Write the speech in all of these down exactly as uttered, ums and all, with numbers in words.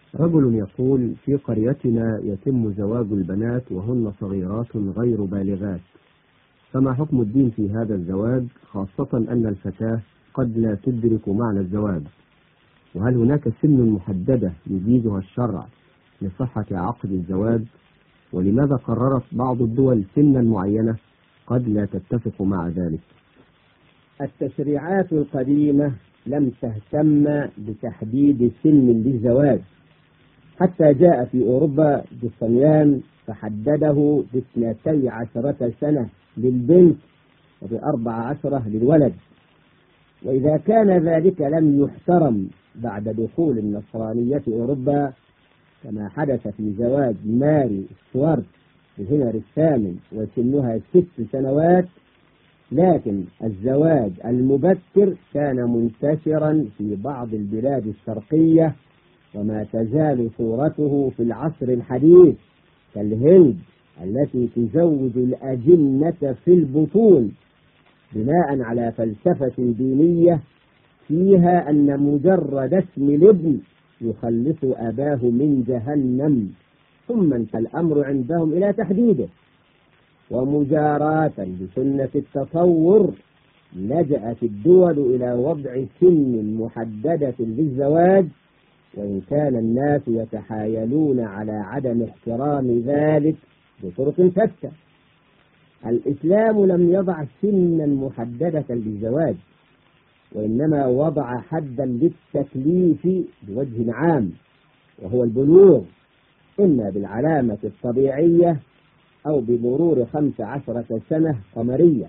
رجل يقول: في قريتنا يتم زواج البنات وهن صغيرات غير بالغات، فما حكم الدين في هذا الزواج، خاصة أن الفتاة قد لا تدرك معنى الزواج؟ وهل هناك سن محددة يجيزها الشرع لصحة عقد الزواج؟ ولماذا قررت بعض الدول سنا معينة قد لا تتفق مع ذلك؟ التشريعات القديمة لم تهتم بتحديد سن للزواج، حتى جاء في أوروبا جوستنيان فحدده باثنتي عشرة سنة للبنت وبأربع عشرة للولد. وإذا كان ذلك لم يحترم بعد دخول النصرانية أوروبا، كما حدث في زواج ماري ستوارت بهنري الثامن وسنها ست سنوات، لكن الزواج المبكر كان منتشرا في بعض البلاد الشرقية، وما تزال صورته في العصر الحديث، كالهند التي تزوج الأجنة في البطون بناء على فلسفة دينية فيها أن مجرد اسم الابن يخلص أباه من جهنم، ثم انتهى الأمر عندهم إلى تحديده. ومجاراة بسنة التطور لجأت الدول إلى وضع سن محددة للزواج، وإن كان الناس يتحايلون على عدم احترام ذلك بطرق شتى. الإسلام لم يضع سنا محددة للزواج، وإنما وضع حدا للتكليف بوجه عام، وهو البلوغ، إما بالعلامة الطبيعية أو بمرور خمس عشرة سنة قمرية،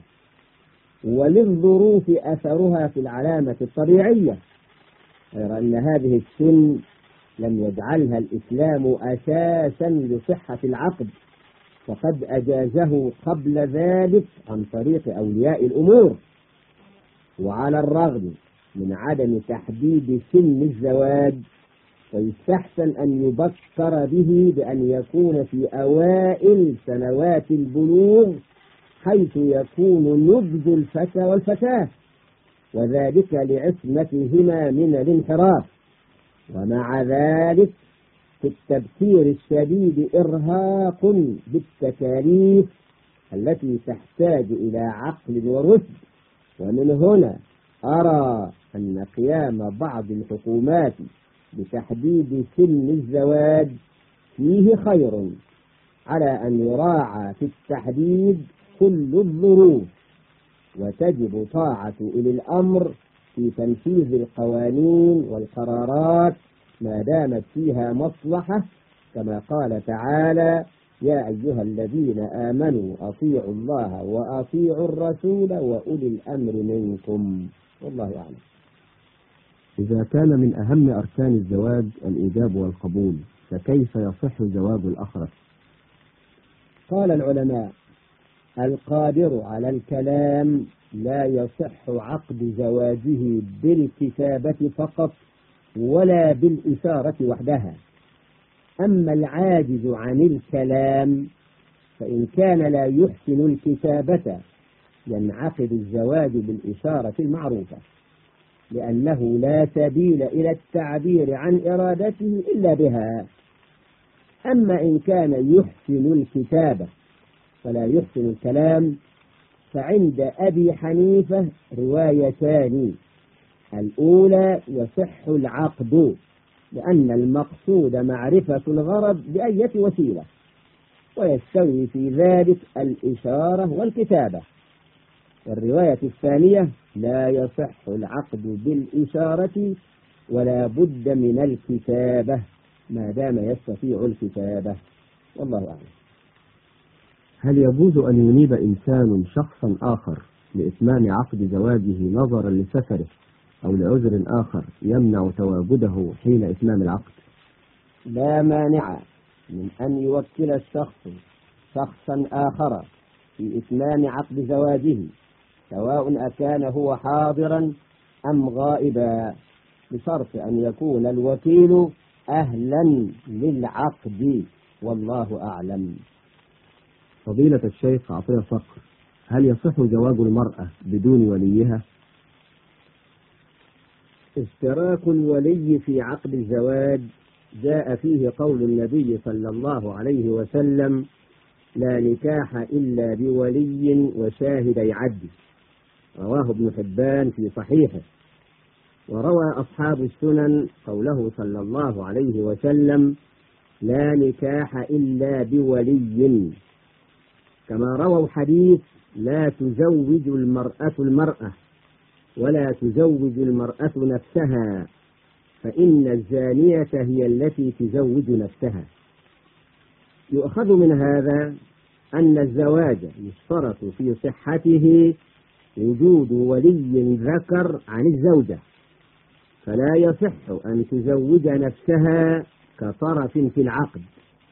وللظروف أثرها في العلامة الطبيعية، غير أن هذه السن لم يجعلها الإسلام أساسا لصحة العقد، فقد أجازه قبل ذلك عن طريق أولياء الأمور. وعلى الرغم من عدم تحديد سن الزواج، فيستحسن أن يبكر به بأن يكون في أوائل سنوات البلوغ، حيث يكون نضج الفتى والفتاة، وذلك لعصمتهما من الانحراف. ومع ذلك في التبكير الشديد إرهاق بالتكاليف التي تحتاج إلى عقل ورشد. ومن هنا أرى أن قيام بعض الحكومات بتحديد سن الزواج فيه خير، على أن يراعى في التحديد كل الظروف، وتجب طاعة أولي الأمر في تنفيذ القوانين والقرارات ما دامت فيها مصلحة، كما قال تعالى: يا أيها الذين آمنوا أطيعوا الله وأطيعوا الرسول وأولي الأمر منكم، والله أعلم. إذا كان من أهم أركان الزواج الإيجاب والقبول، فكيف يصح زواج الأخرس؟ قال العلماء: القادر على الكلام لا يصح عقد زواجه بالكتابة فقط ولا بالإشارة وحدها. أما العاجز عن الكلام فإن كان لا يحسن الكتابة ينعقد الزواج بالإشارة المعروفة، لأنه لا سبيل إلى التعبير عن إرادته إلا بها. أما إن كان يحسن الكتابة فلا يحسن الكلام، فعند أبي حنيفة روايتان: الأولى يصح العقد لأن المقصود معرفة الغرض بأية وسيلة، ويستوي في ذلك الإشارة والكتابة. والرواية الثانية: لا يصح العقد بالإشارة ولا بد من الكتابة ما دام يستطيع الكتابة، والله أعلم. هل يجوز أن ينيب إنسان شخصا آخر لإتمام عقد زواجه نظرا لسفره أو لعذر آخر يمنع تواجده حين إتمام العقد؟ لا مانع من أن يوكل الشخص شخصا آخر في إتمام عقد زواجه، سواء أكان هو حاضرا أم غائبا، بشرط أن يكون الوكيل أهلا للعقد، والله أعلم. فضيلة الشيخ عطية صقر، هل يصح زواج المرأة بدون وليها؟ اشتراك الولي في عقد الزواج جاء فيه قول النبي صلى الله عليه وسلم: لا نكاح إلا بولي وشاهدي عدل، رواه ابن حبان في صحيحه. وروى أصحاب السنن قوله صلى الله عليه وسلم: لا نكاح إلا بولي، كما رووا حديث: لا تزوج المرأة المرأة ولا تزوج المرأة نفسها، فإن الزانية هي التي تزوج نفسها. يؤخذ من هذا أن الزواج يشترط في صحته وجود ولي ذكر عن الزوجة، فلا يصح أن تزوج نفسها كطرف في العقد،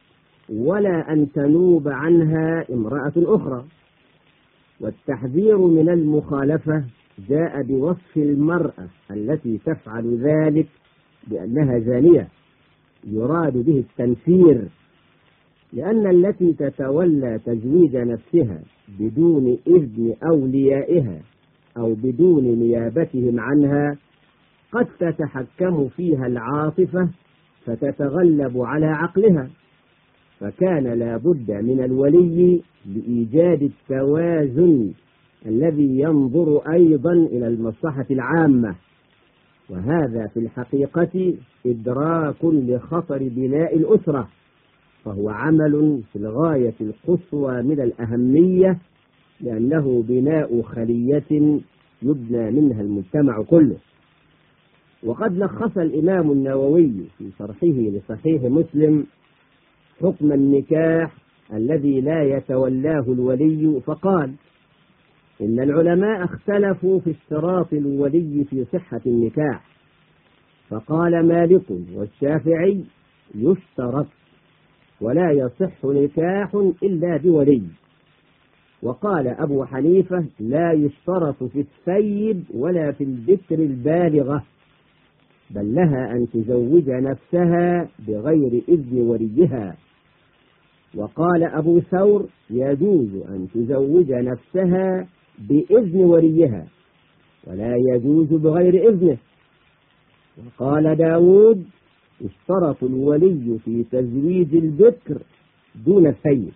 ولا أن تنوب عنها امرأة أخرى. والتحذير من المخالفة جاء بوصف المرأة التي تفعل ذلك بأنها زانية، يراد به التنفير، لأن التي تتولى تزويج نفسها بدون إذن أوليائها أو بدون نيابتهم عنها قد تتحكم فيها العاطفة فتتغلب على عقلها، فكان لا بد من الولي لإيجاد التوازن الذي ينظر أيضا إلى المصلحة العامة، وهذا في الحقيقة إدراك لخطر بناء الأسرة، فهو عمل في الغاية القصوى من الأهمية، لأنه بناء خلية يبنى منها المجتمع كله. وقد لخص الإمام النووي في شرحه لصحيح مسلم حكم النكاح الذي لا يتولاه الولي، فقال: إن العلماء اختلفوا في اشتراط الولي في صحة النكاح، فقال مالك والشافعي: يشترط ولا يصح نكاح إلا بولي. وقال أبو حنيفة: لا يشترط في الثيب ولا في البكر البالغة، بل لها أن تزوج نفسها بغير إذن وليها. وقال أبو ثور: يجوز أن تزوج نفسها بإذن وليها ولا يجوز بغير إذنه. وقال داود: اشترط الولي في تزويج البكر دون الثيب.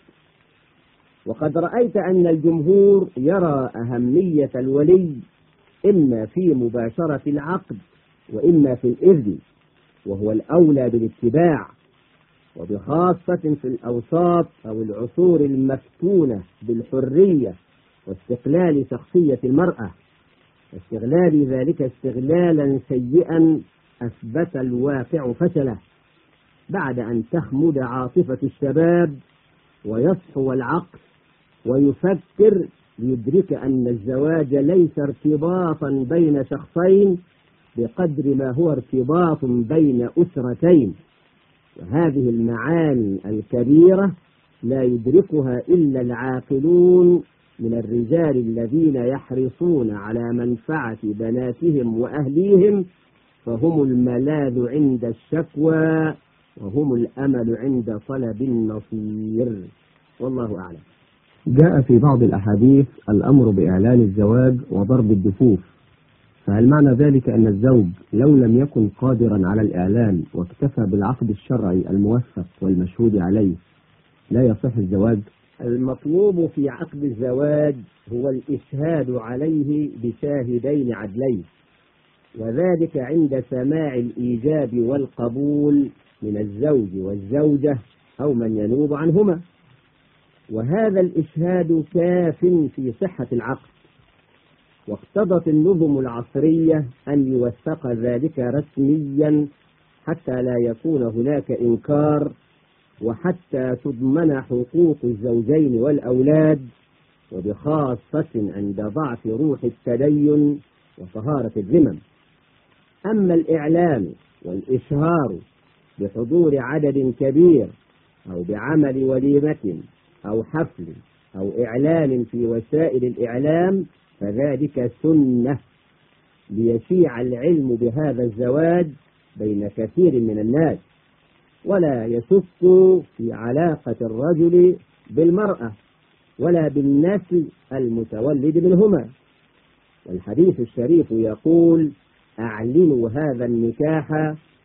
وقد رأيت أن الجمهور يرى أهمية الولي إما في مباشرة العقد وإما في الإذن، وهو الأولى بالاتباع، وبخاصة في الأوساط أو العصور المفتونة بالحرية واستقلال شخصية المرأة، واستغلال ذلك استغلالا سيئا أثبت الواقع فشله، بعد أن تخمد عاطفة الشباب ويصحو العقل ويفكر ليدرك أن الزواج ليس ارتباطا بين شخصين بقدر ما هو ارتباط بين أسرتين. وهذه المعاني الكبيرة لا يدركها إلا العاقلون من الرجال الذين يحرصون على منفعة بناتهم وأهليهم، فهم الملاذ عند الشكوى وهم الأمل عند طلب النصير، والله أعلم. جاء في بعض الأحاديث الأمر بإعلان الزواج وضرب الدفوف، فهل معنى ذلك أن الزوج لو لم يكن قادرا على الإعلان واكتفى بالعقد الشرعي الموثق والمشهود عليه لا يصح الزواج؟ المطلوب في عقد الزواج هو الإشهاد عليه بشاهدين عدلين، وذلك عند سماع الإيجاب والقبول من الزوج والزوجة أو من ينوب عنهما، وهذا الإشهاد كاف في صحة العقد. واقتضت النظم العصرية أن يوثق ذلك رسميا حتى لا يكون هناك إنكار، وحتى تضمن حقوق الزوجين والأولاد، وبخاصة عند ضعف روح التدين وطهارة الذمم. أما الإعلان والإشهار بحضور عدد كبير أو بعمل وليمة أو حفل أو إعلان في وسائل الإعلام فذلك سنة ليشيع العلم بهذا الزواج بين كثير من الناس، ولا يشك في علاقة الرجل بالمرأة ولا بالنسل المتولد منهما. والحديث الشريف يقول: أعلنوا هذا النكاح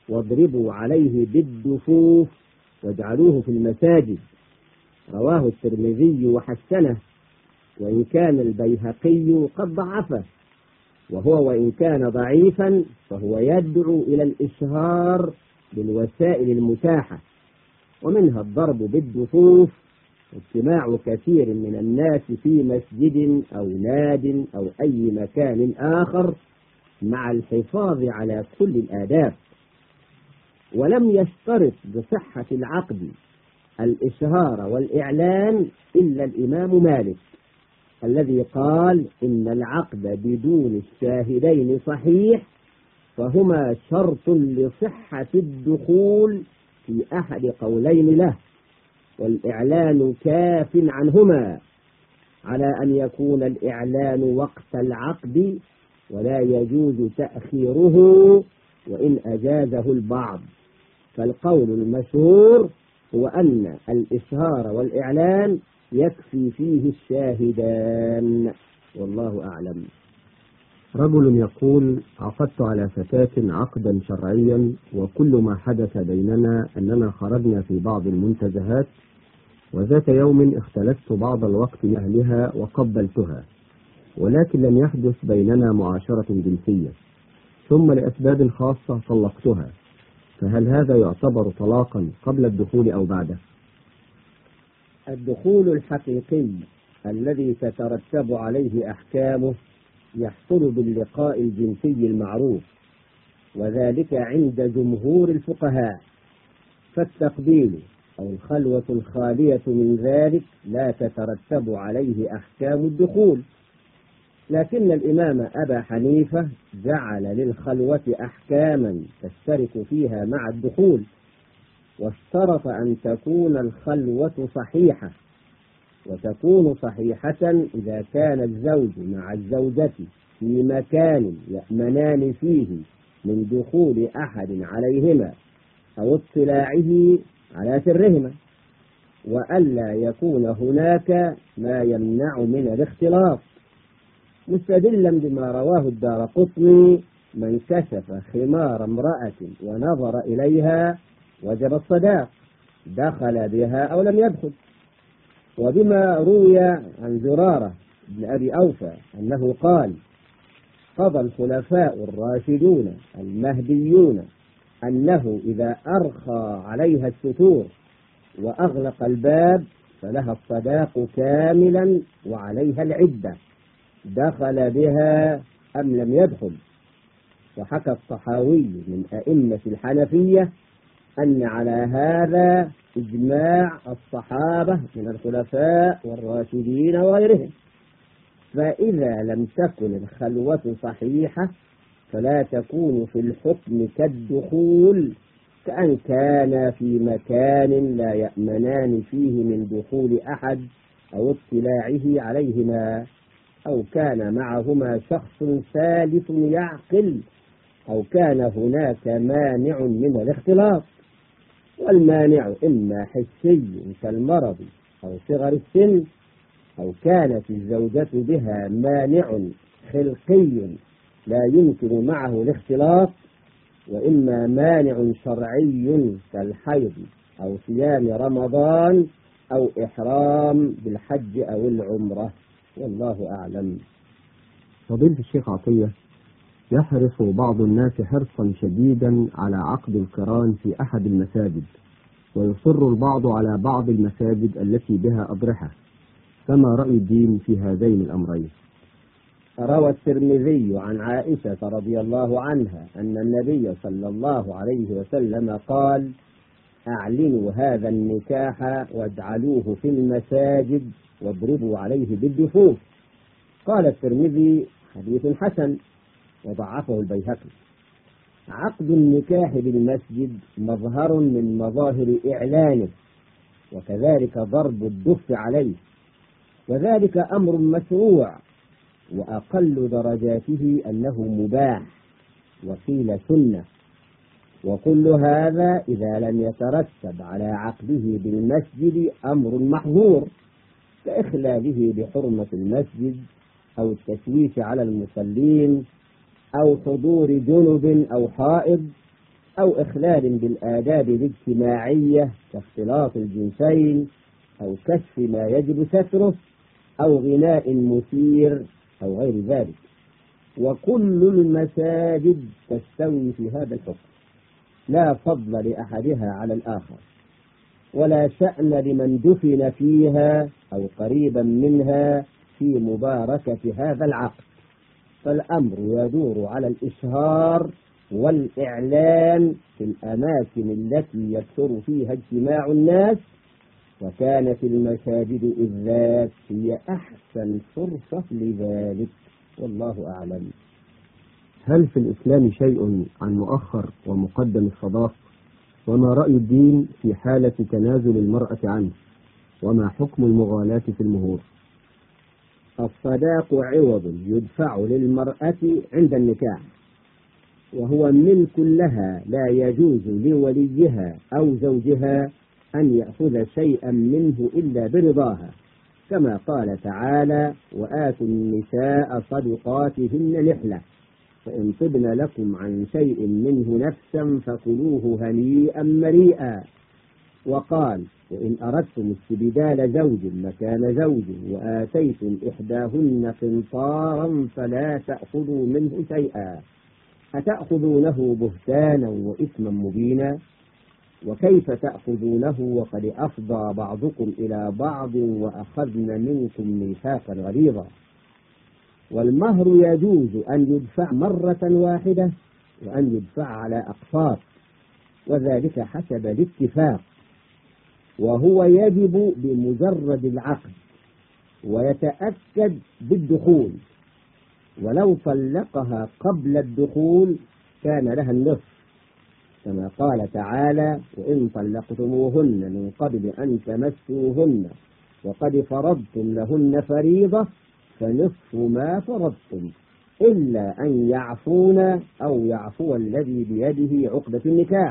واضربوا عليه بالدفوف واجعلوه في المساجد. رواه الترمذي وحسنه، وإن كان البيهقي قد ضعفه، وهو وإن كان ضعيفا فهو يدعو إلى الإشهار بالوسائل المتاحة، ومنها الضرب بالدفوف واجتماع كثير من الناس في مسجد أو ناد أو أي مكان آخر مع الحفاظ على كل الآداب. ولم يشترط بصحة العقد الإشهار والإعلان إلا الإمام مالك، الذي قال إن العقد بدون الشاهدين صحيح، فهما شرط لصحة الدخول في أحد قولين له، والإعلان كاف عنهما، على أن يكون الإعلان وقت العقد ولا يجوز تأخيره وإن أجازه البعض. فالقول المشهور هو أن الإشهار والإعلان يكفي فيه الشاهدان، والله أعلم. رجل يقول: عقدت على فتاة عقدا شرعيا، وكل ما حدث بيننا أننا خرجنا في بعض المنتزهات، وذات يوم اختلفت بعض الوقت لأهلها وقبلتها، ولكن لم يحدث بيننا معاشرة جنسية، ثم لأسباب خاصة طلقتها، فهل هذا يعتبر طلاقا قبل الدخول أو بعده؟ الدخول الحقيقي الذي تترتب عليه أحكامه يحصل باللقاء الجنسي المعروف، وذلك عند جمهور الفقهاء، فالتقبيل أو الخلوة الخالية من ذلك لا تترتب عليه أحكام الدخول. لكن الإمام أبا حنيفة جعل للخلوة أحكاما تشترك فيها مع الدخول، واشترط أن تكون الخلوة صحيحة، وتكون صحيحة إذا كان الزوج مع الزوجة في مكان يأمنان فيه من دخول أحد عليهما أو اطلاعه على سرهما، وألا يكون هناك ما يمنع من الاختلاط، مستدلا بما رواه الدارقطني: من كشف خمار امرأة ونظر إليها وجب الصداق، دخل بها أو لم يدخل. وبما روي عن زرارة بن أبي أوفى أنه قال: قضى الخلفاء الراشدون المهديون أنه إذا أرخى عليها الستور وأغلق الباب فلها الصداق كاملا وعليها العدة، دخل بها أم لم يدخل. وحكى الطحاوي من أئمة الحنفية أن على هذا إجماع الصحابة من الخلفاء والراشدين وغيرهم. فإذا لم تكن الخلوة صحيحة فلا تكون في الحكم كالدخول، كأن كان في مكان لا يأمنان فيه من دخول أحد أو اطلاعه عليهما، أو كان معهما شخص ثالث يعقل، أو كان هناك مانع من الاختلاط. والمانع إما حسي كالمرض أو صغر السن، أو كانت الزوجة بها مانع خلقي لا يمكن معه الاختلاط، وإما مانع شرعي كالحيض أو صيام رمضان أو إحرام بالحج أو العمرة، والله أعلم. فضيلة الشيخ عطية، يحرص بعض الناس حرصا شديدا على عقد القران في أحد المساجد، ويصر البعض على بعض المساجد التي بها أضرحة، فما رأي الدين في هذين الأمرين؟ روى الترمذي عن عائشة رضي الله عنها أن النبي صلى الله عليه وسلم قال: أعلنوا هذا النكاح واجعلوه في المساجد واضربوا عليه بالدفوف. قال الترمذي: حديث حسن، وضعفه البيهقي. عقد النكاح بالمسجد مظهر من مظاهر إعلانه، وكذلك ضرب الدف عليه، وذلك أمر مشروع، وأقل درجاته أنه مباح، وقيل سنة. وكل هذا إذا لم يترتب على عقده بالمسجد أمر محظور، كإخلاله بحرمة المسجد أو التشويش على المصلين أو حضور جنب أو حائض أو إخلال بالآداب الاجتماعية كاختلاط الجنسين أو كشف ما يجب ستره أو غناء مثير أو غير ذلك. وكل المساجد تستوي في هذا الحكم، لا فضل لأحدها على الآخر، ولا شأن لمن دفن فيها أو قريبا منها في مباركة هذا العقد، فالأمر يدور على الإشهار والإعلان في الأماكن التي يكثر فيها اجتماع الناس، وكانت المساجد إذ ذاك هي أحسن فرصة لذلك، والله أعلم. هل في الإسلام شيء عن مؤخر ومقدم الصداق؟ وما رأي الدين في حالة تنازل المرأة عنه؟ وما حكم المغالاة في المهور؟ الصداق عوض يدفع للمرأة عند النكاح، وهو ملك لها، لا يجوز لوليها أو زوجها أن يأخذ شيئا منه إلا برضاها، كما قال تعالى: وآتوا النساء صدقاتهن نحلة فإن طبن لكم عن شيء منه نفسا فكلوه هنيئا مريئا. وقال: وإن أردتم استبدال زوج مكان زوج وآتيتم إحداهن قنطارا فلا تأخذوا منه شيئا أتأخذونه بهتانا وإثما مبينا، وكيف تأخذونه وقد أفضى بعضكم إلى بعض وأخذن منكم ميثاقا غليظا. والمهر يجوز أن يدفع مرة واحدة وأن يدفع على أقساط، وذلك حسب الاتفاق، وهو يجب بمجرد العقد ويتأكد بالدخول، ولو طلقها قبل الدخول كان لها النصف، كما قال تعالى: وإن طلقتموهن من قبل أن تمسوهن وقد فرضتم لهن فريضة فنصف ما فرضتم إلا أن يعفون أو يعفو الذي بيده عقدة النكاح.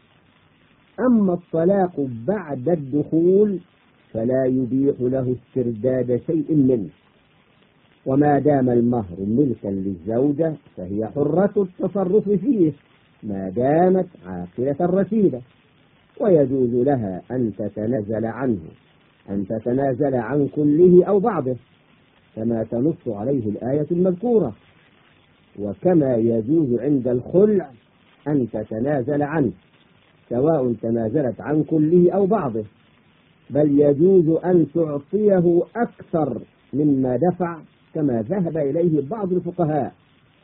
أما الطلاق بعد الدخول فلا يبيح له استرداد شيء منه، وما دام المهر ملكا للزوجة فهي حرة التصرف فيه ما دامت عاقلة رشيدة، ويجوز لها أن تتنازل عنه أن تتنازل عن كله أو بعضه كما تنص عليه الآية المذكورة، وكما يجوز عند الخلع أن تتنازل عنه سواء تنازلت عن كله أو بعضه، بل يجوز أن تعطيه أكثر مما دفع كما ذهب إليه بعض الفقهاء.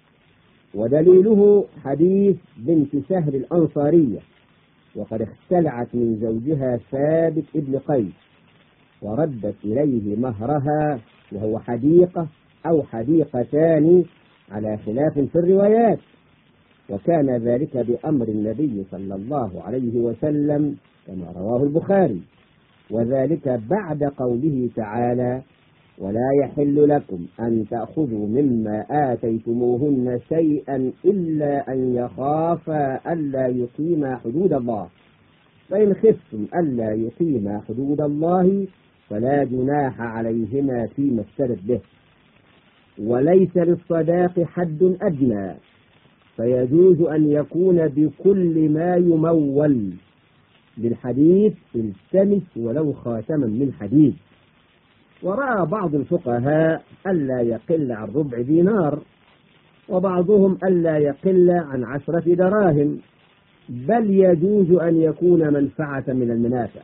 ودليله حديث بنت سهل الأنصارية وقد اختلعت من زوجها ثابت ابن قيس وردت إليه مهرها وهو حديقة أو حديقتان على خلاف في الروايات، وكان ذلك بأمر النبي صلى الله عليه وسلم كما رواه البخاري، وذلك بعد قوله تعالى: ولا يحل لكم أن تأخذوا مما آتيتموهن شيئا إلا أن يخافا ألا يقيما حدود الله، فإن خفتم ألا يقيما حدود الله فلا جناح عليهما فيما افترت به. وليس للصداق حد أدنى، فيجوز أن يكون بكل ما يمول، بالحديث: التمس ولو خاتما من حديد. ورأى بعض الفقهاء ألا يقل عن ربع دينار، وبعضهم ألا يقل عن عشرة دراهم، بل يجوز أن يكون منفعة من المنافع،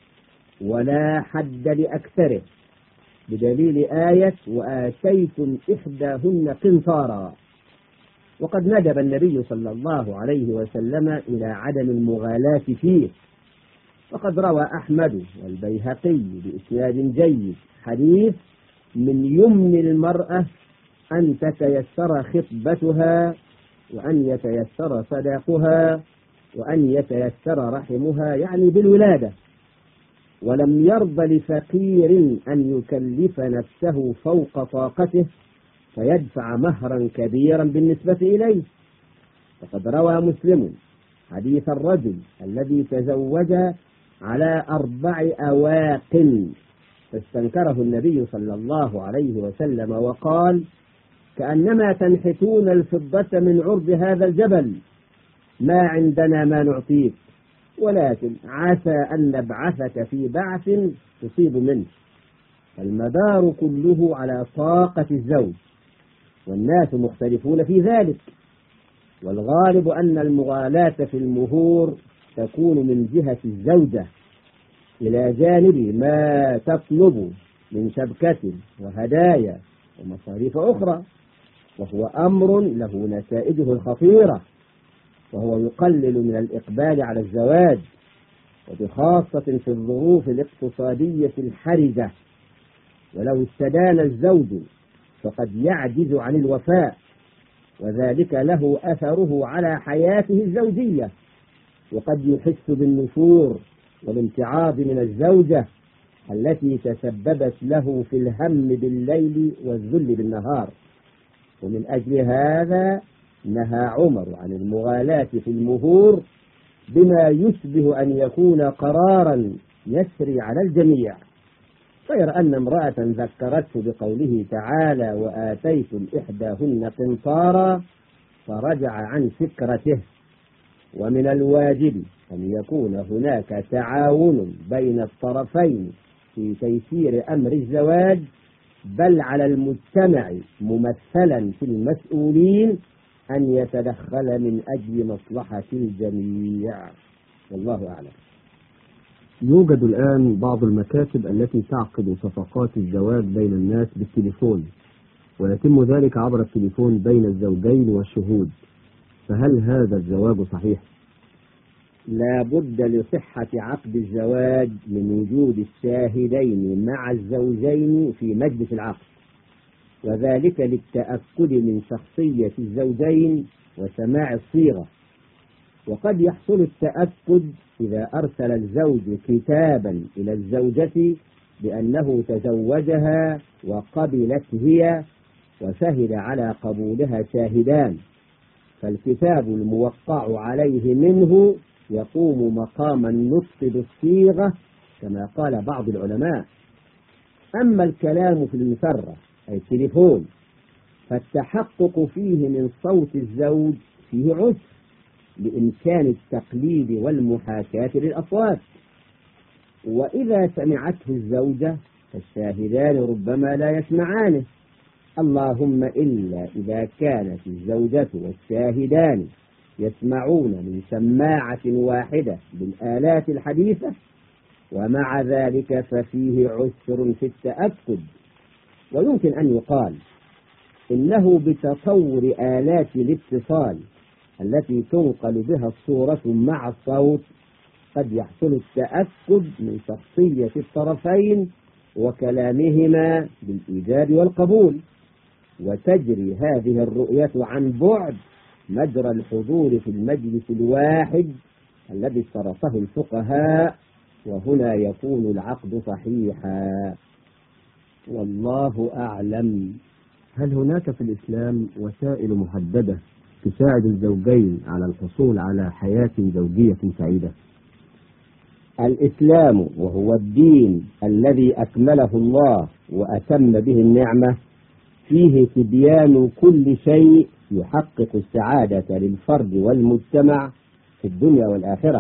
ولا حد لأكثره، بدليل آية: وآتيتم إحداهن قنطارا. وقد ندب النبي صلى الله عليه وسلم إلى عدم المغالاة فيه، وقد روى أحمد والبيهقي بإسناد جيد حديث: من يمن المرأة أن تتيسر خطبتها وأن يتيسر صداقها وأن يتيسر رحمها، يعني بالولادة، ولم يرض لفقير أن يكلف نفسه فوق طاقته فيدفع مهرا كبيرا بالنسبة إليه. فقد روى مسلم حديث الرجل الذي تزوج على أربع أواق فاستنكره النبي صلى الله عليه وسلم وقال: كأنما تنحتون الفضة من عرض هذا الجبل. ما عندنا ما نعطيك، ولكن عسى أن نبعثك في بعث تصيب منه. المدار كله على طاقة الزوج، والناس مختلفون في ذلك، والغالب أن المغالاة في المهور تكون من جهة الزوجة إلى جانب ما تطلب من شبكة وهدايا ومصاريف أخرى، وهو أمر له نتائجه الخطيرة، وهو يقلل من الإقبال على الزواج، وبخاصة في الظروف الاقتصادية الحرجة. ولو استدان الزوج فقد يعجز عن الوفاء، وذلك له أثره على حياته الزوجية، وقد يحس بالنفور والامتعاض من الزوجة التي تسببت له في الهم بالليل والذل بالنهار. ومن أجل هذا نهى عمر عن المغالاة في المهور بما يشبه أن يكون قرارا يسري على الجميع، غير أن امرأة ذكرته بقوله تعالى وآتيتم إحداهن قنطارا فرجع عن فكرته. ومن الواجب أن يكون هناك تعاون بين الطرفين في تيسير أمر الزواج، بل على المجتمع ممثلا في المسؤولين أن يتدخل من أجل مصلحة الجميع، والله أعلم. يوجد الآن بعض المكاتب التي تعقد صفقات الزواج بين الناس بالتليفون، ويتم ذلك عبر التليفون بين الزوجين والشهود، فهل هذا الزواج صحيح؟ لا بد لصحة عقد الزواج من وجود الشاهدين مع الزوجين في مجلس العقد، وذلك للتأكد من شخصية الزوجين وسماع الصيغة. وقد يحصل التأكد إذا أرسل الزوج كتابا إلى الزوجة بأنه تزوجها وقبلت هي، وشهد على قبولها شاهدان، فالكتاب الموقع عليه منه يقوم مقام النطق بالصيغة كما قال بعض العلماء. أما الكلام في المسرة أي التليفون فالتحقق فيه من صوت الزوج فيه عسر لإمكان التقليد والمحاكاة للأصوات، وإذا سمعته الزوجة فالشاهدان ربما لا يسمعانه، اللهم إلا إذا كانت الزوجة والشاهدان يسمعون من سماعة واحدة بالآلات الحديثة، ومع ذلك ففيه عسر في التأكد. ويمكن أن يقال إنه بتطور آلات الاتصال التي تنقل بها الصورة مع الصوت قد يحصل التأكد من شخصية الطرفين وكلامهما بالإيجاب والقبول، وتجري هذه الرؤية عن بعد مجرى الحضور في المجلس الواحد الذي اشترطه الفقهاء، وهنا يكون العقد صحيحا، والله أعلم. هل هناك في الإسلام وسائل محددة تساعد الزوجين على الحصول على حياة زوجية سعيدة؟ الإسلام وهو الدين الذي أكمله الله وأتم به النعمة فيه تبيان كل شيء يحقق السعادة للفرد والمجتمع في الدنيا والآخرة،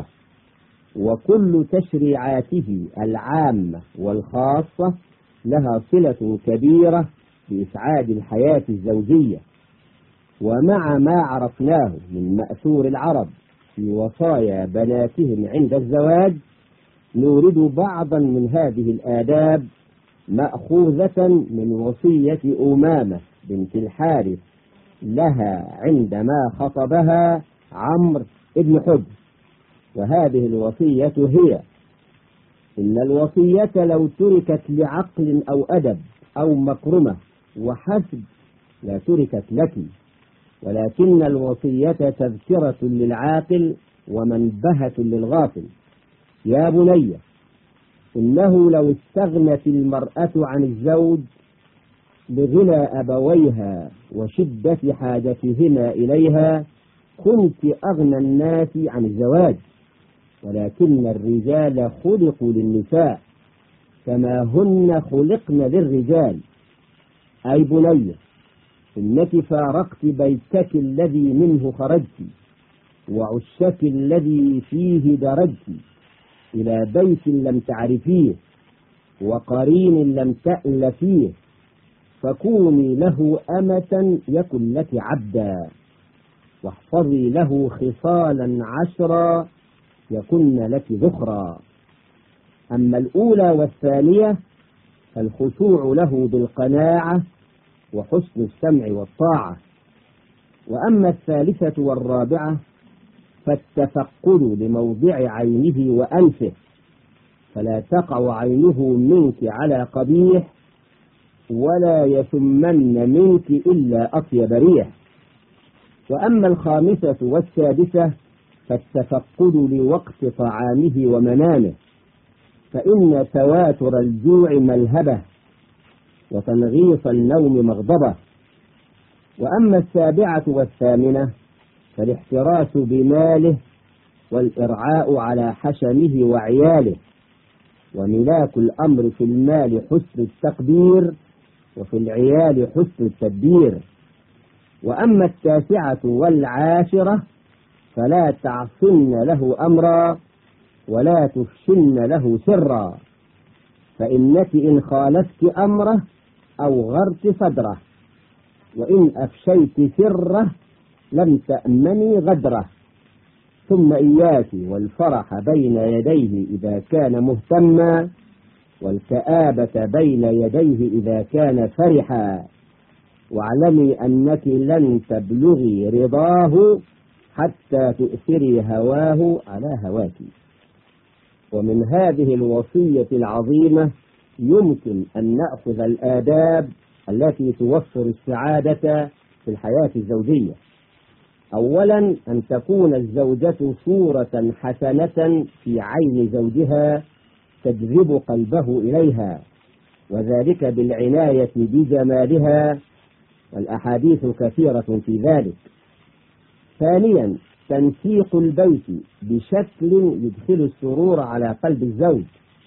وكل تشريعاته العامة والخاصة لها صلة كبيرة بإسعاد الحياة الزوجية. ومع ما عرفناه من مأثور العرب في وصايا بناتهم عند الزواج نورد بعضا من هذه الآداب مأخوذة من وصية أمامة بنت الحارث لها عندما خطبها عمرو بن حجر، وهذه الوصية هي: إن الوصية لو تركت لعقل أو أدب أو مكرمة وحسب لا تركت لك، ولكن الوصية تذكرة للعاقل ومنبهة للغافل. يا بني، إنه لو استغنت المرأة عن الزوج لغنى أبويها وشدة حاجتهما إليها كنت أغنى الناس عن الزواج، ولكن الرجال خلقوا للنساء كما هن خلقن للرجال. أي بني، إنك فارقت بيتك الذي منه خرجت، وعشك الذي فيه درجت إلى بيت لم تعرفيه وقرين لم تألفيه، فكوني له أمة يكن لك عبدا، واحفظي له خصالا عشرا يكن لك ذخرا. أما الأولى والثانية فالخشوع له بالقناعة وحسن السمع والطاعة. وأما الثالثة والرابعة فالتفقد لموضع عينه وأنفه، فلا تقع عينه منك على قبيح ولا يشمن منك إلا أطيب ريح. وأما الخامسة والسادسة فالتفقد لوقت طعامه ومنامه، فإن تواتر الجوع ملهبة وتنغيص النوم مغضبة. وأما السابعة والثامنة فالاحتراس بماله والإرعاء على حشمه وعياله، وملاك الأمر في المال حسن التقدير وفي العيال حسن التدبير. وأما التاسعة والعاشرة فلا تعصن له أمرا ولا تفشن له سرا، فإنك إن خالفت أمره أوغرت صدره، وإن أفشيت سره لم تأمني غدره. ثم إياك والفرح بين يديه إذا كان مهتما، والكآبة بين يديه إذا كان فرحا، واعلمي أنك لن تبلغي رضاه حتى تؤثري هواه على هواك. ومن هذه الوصية العظيمة يمكن أن نأخذ الآداب التي توفر السعادة في الحياة الزوجية. أولا أن تكون الزوجة صورة حسنة في عين زوجها تجذب قلبه إليها، وذلك بالعناية بجمالها، والأحاديث كثيرة في ذلك. ثانيا تنسيق البيت بشكل يدخل السرور على قلب الزوج،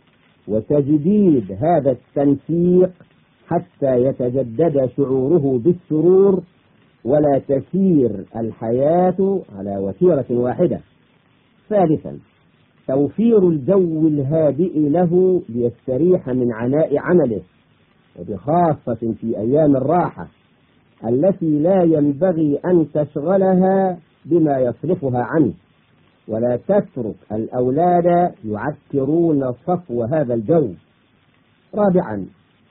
وتجديد هذا التنسيق حتى يتجدد شعوره بالسرور ولا تسير الحياة على وتيرة واحدة. ثالثا توفير الجو الهادئ له ليستريح من عناء عمله، وبخاصة في أيام الراحة التي لا ينبغي أن تشغلها بما يصرفها عنه، ولا تترك الأولاد يعكرون صفو هذا الجو. رابعا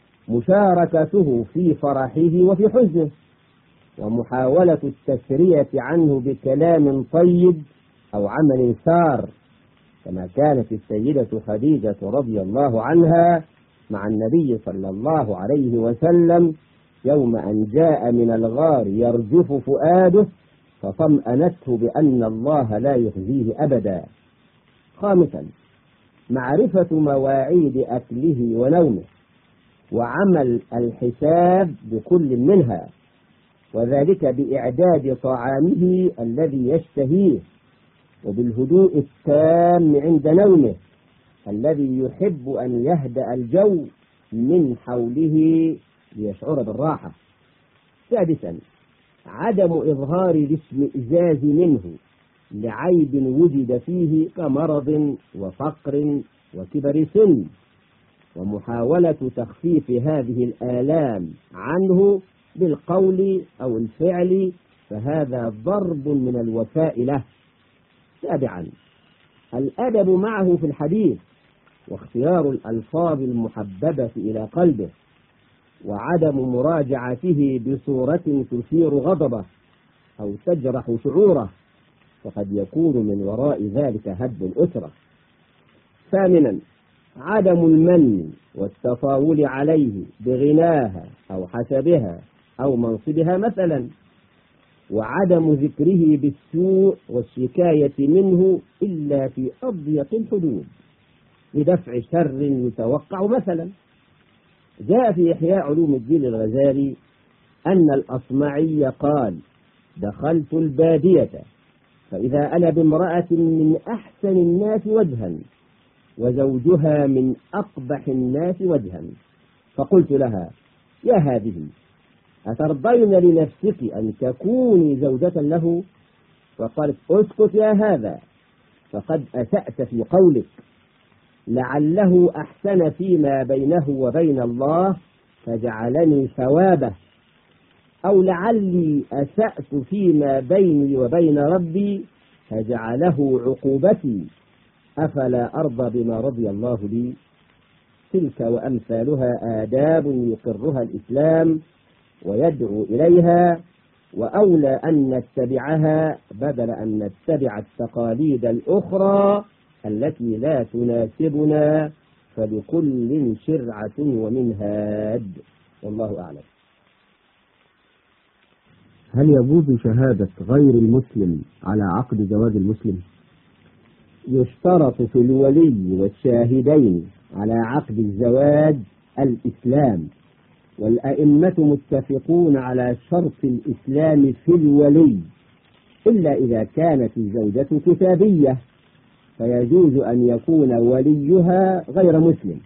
مشاركته في فرحه وفي حزنه، ومحاولة التسرية عنه بكلام طيب أو عمل سار، كما كانت السيدة خديجة رضي الله عنها مع النبي صلى الله عليه وسلم يوم أن جاء من الغار يرجف فؤاده فطمأنته بأن الله لا يخزيه أبدا. خامسا معرفة مواعيد أكله ونومه، وعمل الحساب بكل منها، وذلك بإعداد طعامه الذي يشتهيه، وبالهدوء التام عند نومه الذي يحب أن يهدأ الجو من حوله ليشعر بالراحة. سادسا عدم إظهار الاشمئزاز منه لعيب وجد فيه كمرض وفقر وكبر سن، ومحاولة تخفيف هذه الآلام عنه بالقول أو الفعل، فهذا ضرب من الوفاء له. سابعا الأدب معه في الحديث، واختيار الألفاظ المحببة إلى قلبه، وعدم مراجعته بصورة تثير غضبه أو تجرح شعوره، فقد يكون من وراء ذلك هدم الأسرة. ثامنا عدم المن والتطاول عليه بغناها أو حسبها أو منصبها مثلا، وعدم ذكره بالسوء والشكاية منه إلا في أضيق الحدود لدفع شر يتوقع مثلا. جاء في إحياء علوم الدين الغزالي أن الأصمعي قال: دخلت البادية فإذا أنا بامرأة من أحسن الناس وجها وزوجها من أقبح الناس وجها، فقلت لها: يا هذه، أترضين لنفسك أن تكوني زوجة له؟ وقالت اسكت يا هذا فقد أسأت في قولك، لعله أحسن فيما بينه وبين الله فجعلني ثوابه، أو لعلي أسأت فيما بيني وبين ربي فجعله عقوبتي، أفلا أرضى بما رضي الله لي. تلك وأمثالها آداب يقرها الإسلام ويدعو إليها، وأولى أن نتبعها بدل أن نتبع التقاليد الأخرى التي لا تناسبنا، فلكل شرعة ومنهاج. والله أعلم. هل يجوز شهادة غير المسلم على عقد زواج المسلم؟ يشترط في الولي والشاهدين على عقد الزواج الإسلام، والأئمة متفقون على شرط الإسلام في الولي، إلا إذا كانت الزوجة كتابية فيجوز أن يكون وليها غير مسلم.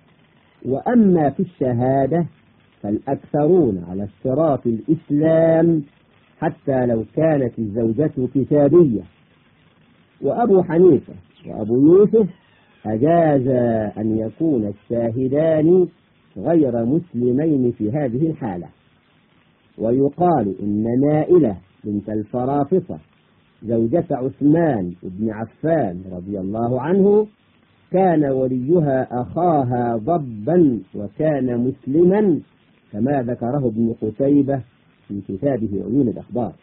وأما في الشهادة فالأكثرون على اشتراط الإسلام حتى لو كانت الزوجة كتابية. وأبو حنيفة وأبو يوسف أجاز أن يكون الشاهدان غير مسلمين في هذه الحالة. ويقال إن نائلة بنت الفرافصة زوجة عثمان بن عفان رضي الله عنه كان وليها أخاها ضبا وكان مسلما، كما ذكره ابن قتيبة في كتابه عيون الأخبار.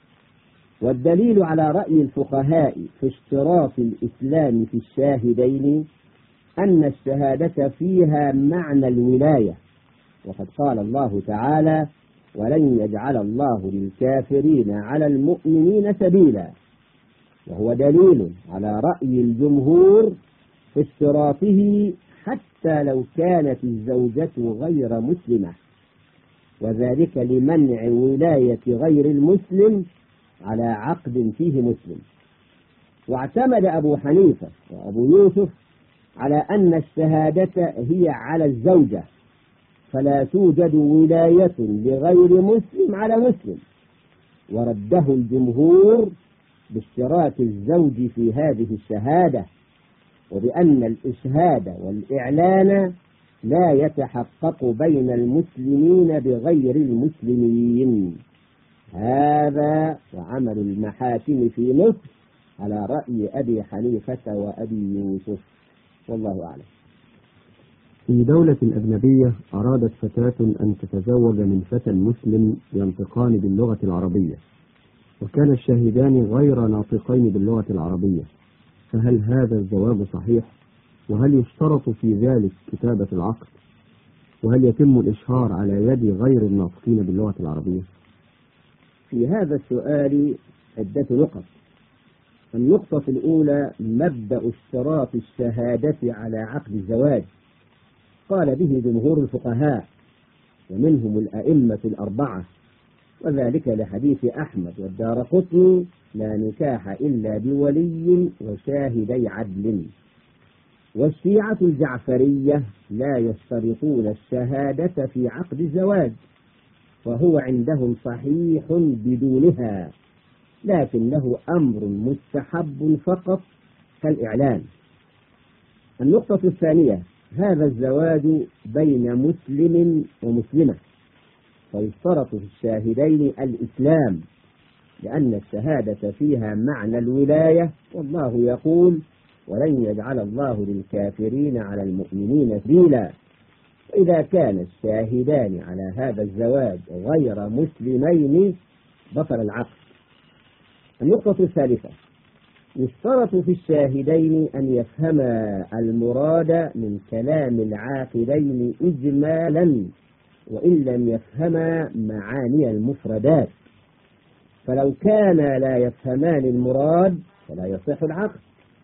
والدليل على رأي الفقهاء في اشتراط الإسلام في الشاهدين أن الشهادة فيها معنى الولاية، وقد قال الله تعالى: ولن يجعل الله للكافرين على المؤمنين سبيلا، وهو دليل على رأي الجمهور في اشتراطه حتى لو كانت الزوجة غير مسلمة، وذلك لمنع ولاية غير المسلم على عقد فيه مسلم. واعتمد أبو حنيفة وأبو يوسف على أن الشهادة هي على الزوجة، فلا توجد ولاية لغير مسلم على مسلم، ورده الجمهور باشتراك الزوج في هذه الشهادة، وبأن الإشهاد والإعلان لا يتحقق بين المسلمين بغير المسلمين. هذا وعمل المحاكم في مصر على رأي أبي حنيفة وأبي يوسف، والله أعلم. في دولة أجنبية أرادت فتاة أن تتزوج من فتى مسلم ينطقان باللغة العربية، وكان الشاهدان غير ناطقين باللغة العربية، فهل هذا الزواج صحيح؟ وهل يشترط في ذلك كتابة العقد؟ وهل يتم الإشهار على يد غير الناطقين باللغة العربية؟ في هذا السؤال عدة نقط. النقطة الأولى مبدأ اشتراط الشهادة على عقد الزواج، قال به جمهور الفقهاء ومنهم الأئمة الأربعة، وذلك لحديث أحمد والدارقطني: لا نكاح إلا بولي وشاهدي عدل. والشيعة الجعفرية لا يشترطون الشهادة في عقد الزواج، وهو عندهم صحيح بدونها، لكنه أمر مستحب فقط كالإعلان. النقطة الثانية: هذا الزواج بين مسلم ومسلمة، فيشترط في الشاهدين الإسلام، لأن الشهادة فيها معنى الولاية، والله يقول: ولن يجعل الله للكافرين على المؤمنين سبيلا. وإذا كان الشاهدان على هذا الزواج غير مسلمين بطل العقد. النقطة الثالثة: يشترط في الشاهدين أن يفهما المراد من كلام العاقدين إجمالا، وإن لم يفهما معاني المفردات، فلو كان لا يفهمان المراد فلا يصح العقد.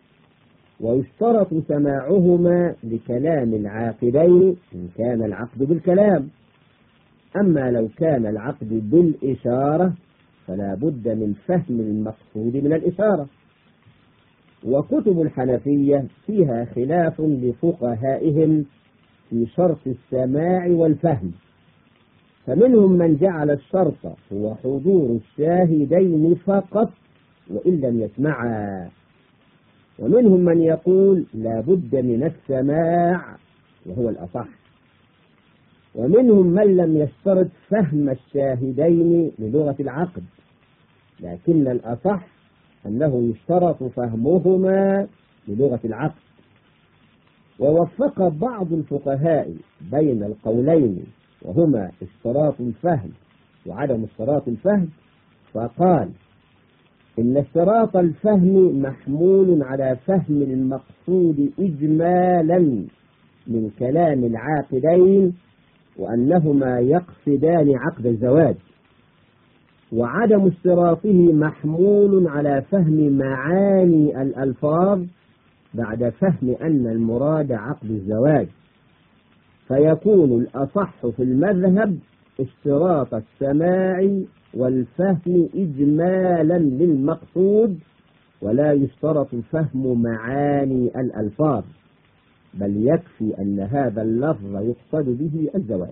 ويشترط سماعهما لكلام العاقدين إن كان العقد بالكلام، أما لو كان العقد بالإشارة فلا بد من فهم المقصود من الإشارة. وكتب الحنفية فيها خلاف لفقهائهم في شرط السماع والفهم، فمنهم من جعل الشرط هو حضور الشاهدين فقط وإن لم يسمعا، ومنهم من يقول لا بد من السماع وهو الأصح، ومنهم من لم يشترط فهم الشاهدين للغة العقد، لكن الأصح أنه يشترط فهمهما للغة العقد. ووفق بعض الفقهاء بين القولين وهما اشتراط الفهم وعدم اشتراط الفهم، فقال إن اشتراط الفهم محمول على فهم المقصود إجمالا من كلام العاقدين وأنهما يقصدان عقد الزواج، وعدم اشتراطه محمول على فهم معاني الألفاظ بعد فهم أن المراد عقد الزواج، فيكون الأصح في المذهب اشتراط السماع والفهم إجمالا للمقصود، ولا يشترط فهم معاني الألفاظ، بل يكفي أن هذا اللفظ يقصد به الزواج.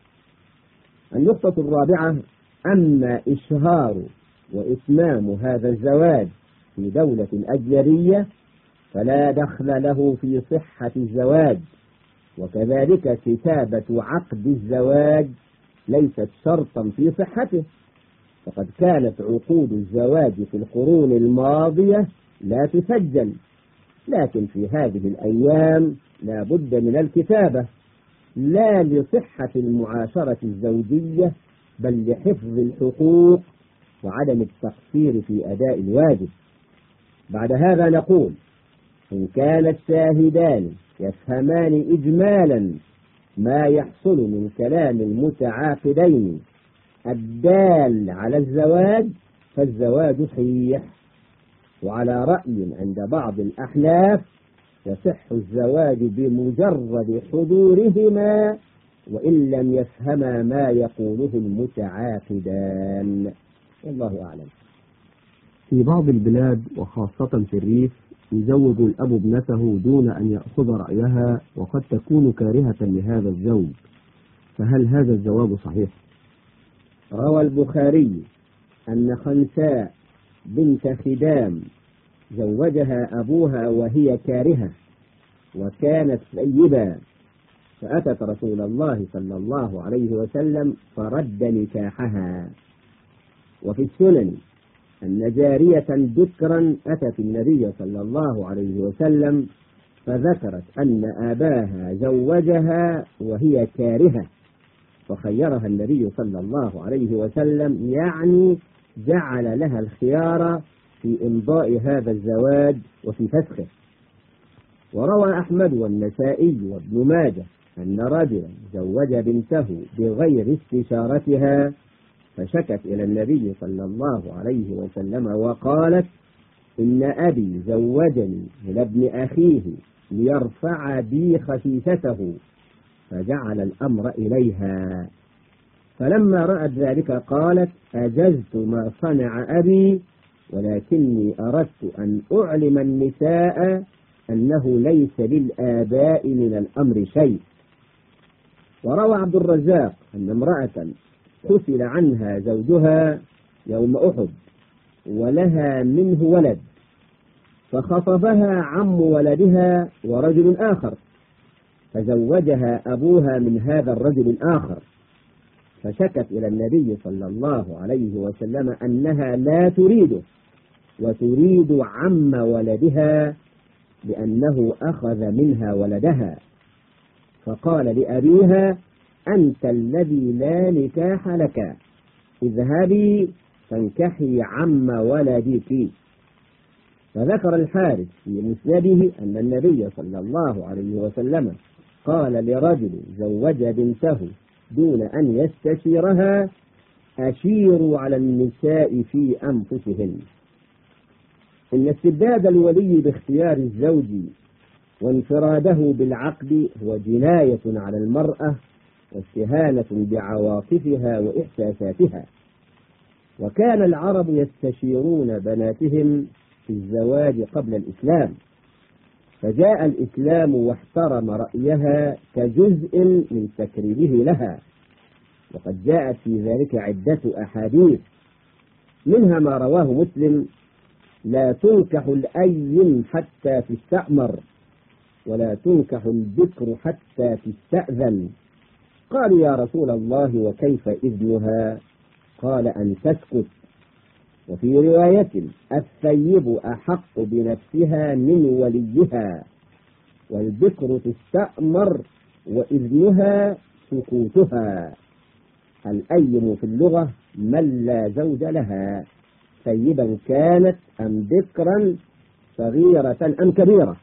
النقطة الرابعة: أما إشهار وإتمام هذا الزواج في دولة أجنبية فلا دخل له في صحة الزواج، وكذلك كتابة عقد الزواج ليست شرطا في صحته، فقد كانت عقود الزواج في القرون الماضية لا تسجل، لكن في هذه الأيام لا بد من الكتابة، لا لصحة المعاشرة الزوجية بل لحفظ الحقوق وعدم التقصير في أداء الواجب. بعد هذا نقول: إن كان الشاهدان يفهمان إجمالا ما يحصل من كلام المتعاقدين الدال على الزواج فالزواج صحيح. وعلى رأي عند بعض الأحناف يصح الزواج بمجرد حضورهما وإن لم يفهما ما يقوله المتعاقدان، والله أعلم. في بعض البلاد وخاصة في الريف يزوج الأب ابنته دون أن يأخذ رأيها وقد تكون كارهة لهذا الزوج، فهل هذا الزواج صحيح؟ روى البخاري أن خنساء بنت خدام زوجها أبوها وهي كارهة وكانت ثيبا، فأتت رسول الله صلى الله عليه وسلم فرد نكاحها. وفي السنن أن جارية ذكرا أتت النبي صلى الله عليه وسلم فذكرت أن أباها زوجها وهي كارهة، فخيرها النبي صلى الله عليه وسلم، يعني جعل لها الخيار في إمضاء هذا الزواج وفي فسخه. وروى أحمد والنسائي وابن ماجه أن رجلا زوج بنته بغير استشارتها فشكت إلى النبي صلى الله عليه وسلم وقالت: إن أبي زوجني من ابن أخيه ليرفع بي خسيسته، فجعل الأمر إليها. فلما رأت ذلك قالت: أجزت ما صنع أبي، ولكني أردت أن أعلم النساء أنه ليس للآباء من الأمر شيء. وروى عبد الرزاق أن امرأة قتل عنها زوجها يوم أحد ولها منه ولد، فخطبها عم ولدها ورجل آخر، فزوجها أبوها من هذا الرجل الآخر، فشكت إلى النبي صلى الله عليه وسلم أنها لا تريده وتريد عم ولدها لأنه أخذ منها ولدها، فقال لأبيها: أنت الذي لا نكاح لك، اذهبي فانكحي عم ولدك. فذكر الحارث في مسنده أن النبي صلى الله عليه وسلم قال لرجل زوج بنته دون أن يستشيرها: أشيروا على النساء في أنفسهن. إن استبداد الولي باختيار الزوج وانفراده بالعقد هو جناية على المرأة واستهانة بعواطفها وإحساساتها. وكان العرب يستشيرون بناتهم في الزواج قبل الإسلام، فجاء الإسلام واحترم رأيها كجزء من تكريمه لها، وقد جاءت في ذلك عدة أحاديث، منها ما رواه مسلم لا تنكح الأيم حتى تستأمر، ولا تنكح البكر حتى تستأذن. قالوا يا رسول الله وكيف إذنها؟ قال أن تسكت. وفي رواية الثيب أحق بنفسها من وليها، والبكر تستأمر وإذنها سكوتها. الأيم في اللغة من لا زوج لها، ثيبا كانت أم بكرا، صغيرة أم كبيرة.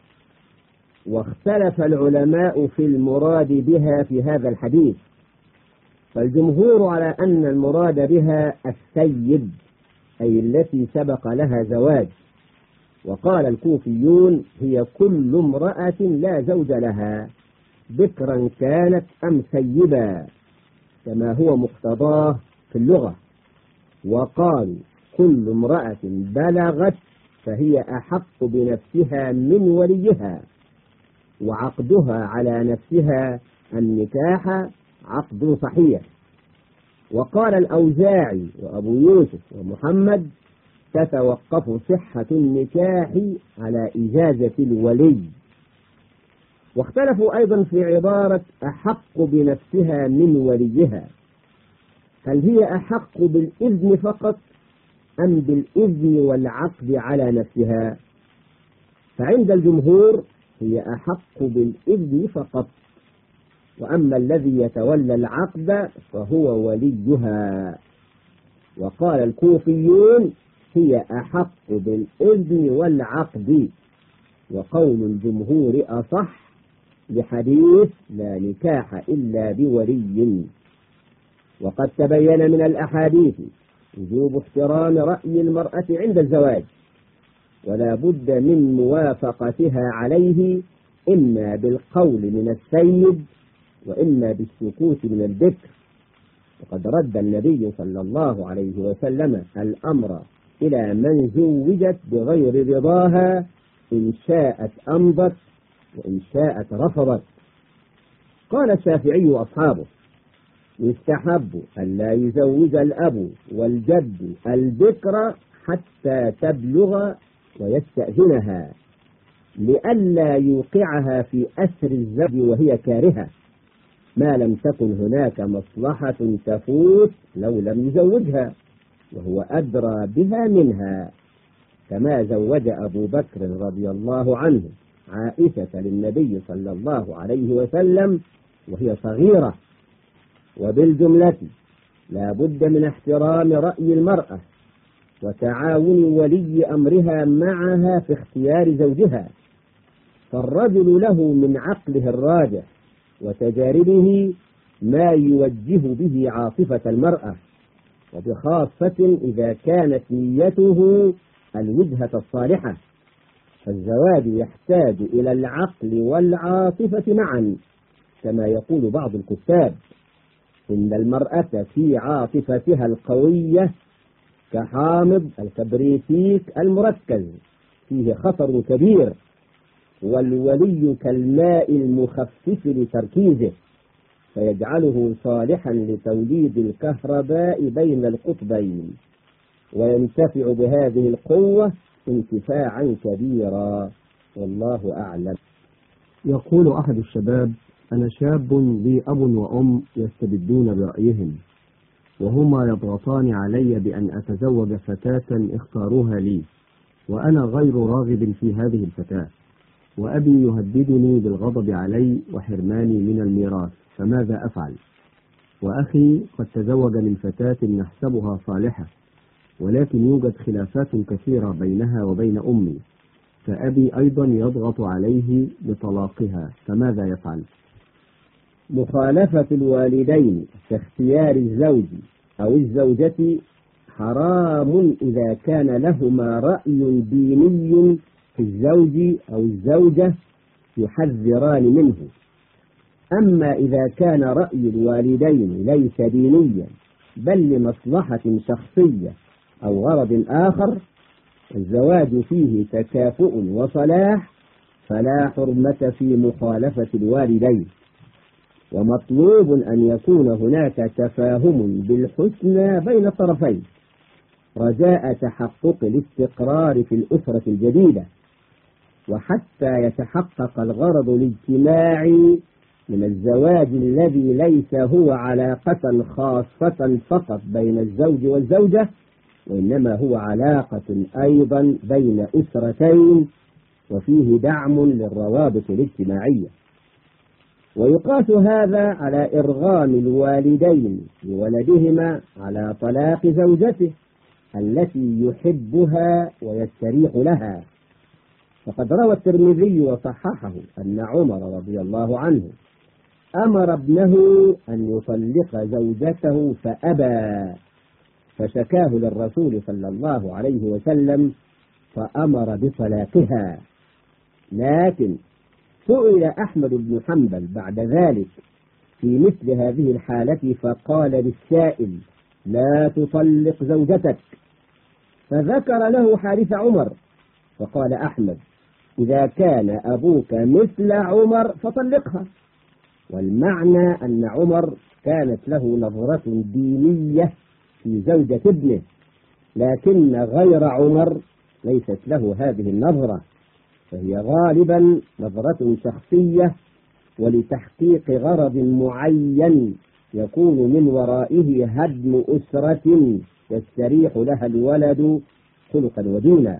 واختلف العلماء في المراد بها في هذا الحديث، فالجمهور على أن المراد بها الثيب، أي التي سبق لها زواج. وقال الكوفيون هي كل امرأة لا زوج لها، بكرا كانت أم ثيبا، كما هو مقتضاه في اللغة. وقالوا كل امرأة بلغت فهي أحق بنفسها من وليها، وعقدها على نفسها النكاح عقد صحيح. وقال الأوزاعي وأبو يوسف ومحمد تتوقف صحة النكاح على إجازة الولي. واختلفوا أيضا في عبارة أحق بنفسها من وليها، هل هي أحق بالإذن فقط أم بالإذن والعقد على نفسها؟ فعند الجمهور هي أحق بالإذن فقط، وأما الذي يتولى العقد فهو وليها. وقال الكوفيون هي أحق بالإذن والعقد، وقول الجمهور أصح لحديث لا نكاح إلا بولي. وقد تبين من الأحاديث وجوب احترام رأي المرأة عند الزواج، ولا بد من موافقتها عليه، إما بالقول من السيد وإما بالسكوت من الذكر. وقد رد النبي صلى الله عليه وسلم الأمر إلى من زوجت بغير رضاها، إن شاءت أمضت وإن شاءت رفضت. قال الشافعي وأصحابه يستحب أن لا يزوج الأب والجد البكر حتى تبلغ ويستأذنها، لئلا يوقعها في أسر الزوج وهي كارهة، ما لم تكن هناك مصلحة تفوت لو لم يزوجها، وهو أدرى بها منها، كما زوج أبو بكر رضي الله عنه عائشة للنبي صلى الله عليه وسلم وهي صغيرة. وبالجملة لا بد من احترام رأي المرأة وتعاون ولي أمرها معها في اختيار زوجها، فالرجل له من عقله الراجح وتجاربه ما يوجه به عاطفة المرأة، وبخاصة إذا كانت نيته الوجهة الصالحة. فالزواج يحتاج إلى العقل والعاطفة معا، كما يقول بعض الكتاب إن المرأة في عاطفتها القوية كحامض الكبريتيك المركز فيه خطر كبير، والولي كالماء المخفف لتركيزه فيجعله صالحا لتوليد الكهرباء بين القطبين، وينتفع بهذه القوة انتفاعا كبيرا، والله أعلم. يقول أحد الشباب: أنا شاب لي أب وأم يستبدون برأيهم، وهما يضغطان علي بأن أتزوج فتاة اختاروها لي، وأنا غير راغب في هذه الفتاة، وأبي يهددني بالغضب علي وحرماني من الميراث، فماذا أفعل؟ وأخي قد تزوج من فتاة نحسبها صالحة، ولكن يوجد خلافات كثيرة بينها وبين أمي، فأبي أيضا يضغط عليه بطلاقها، فماذا يفعل؟ مخالفة الوالدين في اختيار الزوج أو الزوجة حرام إذا كان لهما رأي ديني في الزوج أو الزوجة يحذران منه. أما إذا كان رأي الوالدين ليس دينيا بل لمصلحة شخصية أو غرض آخر، الزواج فيه تكافؤ وصلاح، فلا حرمة في مخالفة الوالدين، ومطلوب أن يكون هناك تفاهم بالحسنى بين الطرفين، رجاء تحقق الاستقرار في الأسرة الجديدة، وحتى يتحقق الغرض الاجتماعي من الزواج الذي ليس هو علاقة خاصة فقط بين الزوج والزوجة، وإنما هو علاقة أيضا بين أسرتين، وفيه دعم للروابط الاجتماعية. ويقاس هذا على إرغام الوالدين لولدهما على طلاق زوجته التي يحبها ويستريح لها. فقد روى الترمذي وصححه أن عمر رضي الله عنه أمر ابنه أن يطلق زوجته فأبى، فشكاه للرسول صلى الله عليه وسلم فأمر بطلاقها. لكن سئل أحمد بن حنبل بعد ذلك في مثل هذه الحالة فقال للسائل: لا تطلق زوجتك. فذكر له حادث عمر، فقال أحمد: إذا كان أبوك مثل عمر فطلقها. والمعنى أن عمر كانت له نظرة دينية في زوجة ابنه، لكن غير عمر ليست له هذه النظرة، فهي غالبا نظرة شخصية ولتحقيق غرض معين يكون من ورائه هدم أسرة يستريح لها الولد خلقا ودينا.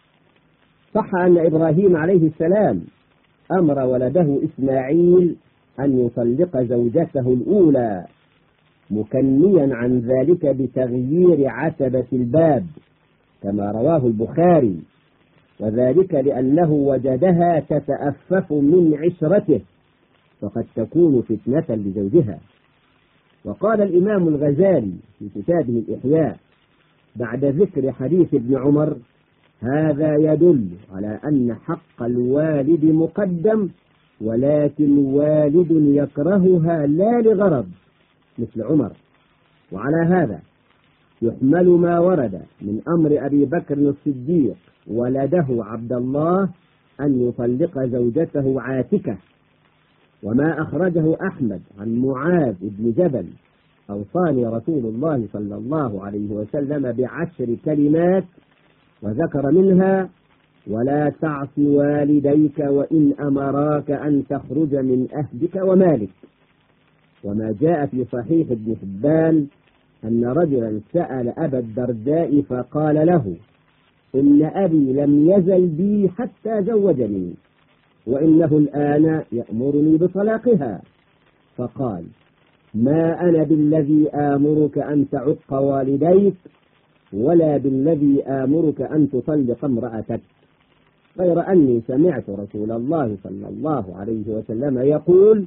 صح أن إبراهيم عليه السلام أمر ولده إسماعيل أن يطلق زوجته الأولى، مكنيا عن ذلك بتغيير عتبة الباب كما رواه البخاري، وذلك لأنه وجدها تتأفف من عشرته فقد تكون فتنة لزوجها. وقال الإمام الغزالي في كتابه الإحياء بعد ذكر حديث ابن عمر: هذا يدل على أن حق الوالد مقدم، ولكن والد يكرهها لا لغرض مثل عمر. وعلى هذا يحمل ما ورد من أمر أبي بكر الصديق ولده عبد الله أن يطلق زوجته عاتكة، وما أخرجه أحمد عن معاذ بن جبل: أوصاني رسول الله صلى الله عليه وسلم بعشر كلمات، وذكر منها: ولا تعص والديك وإن أمراك أن تخرج من أهلك ومالك. وما جاء في صحيح ابن حبان أن رجلا سأل أبا الدرداء فقال له: إن أبي لم يزل بي حتى زوجني، وإنه الآن يأمرني بطلاقها. فقال: ما أنا بالذي آمرك أن تعق والديك، ولا بالذي آمرك أن تطلق امرأتك، غير أني سمعت رسول الله صلى الله عليه وسلم يقول: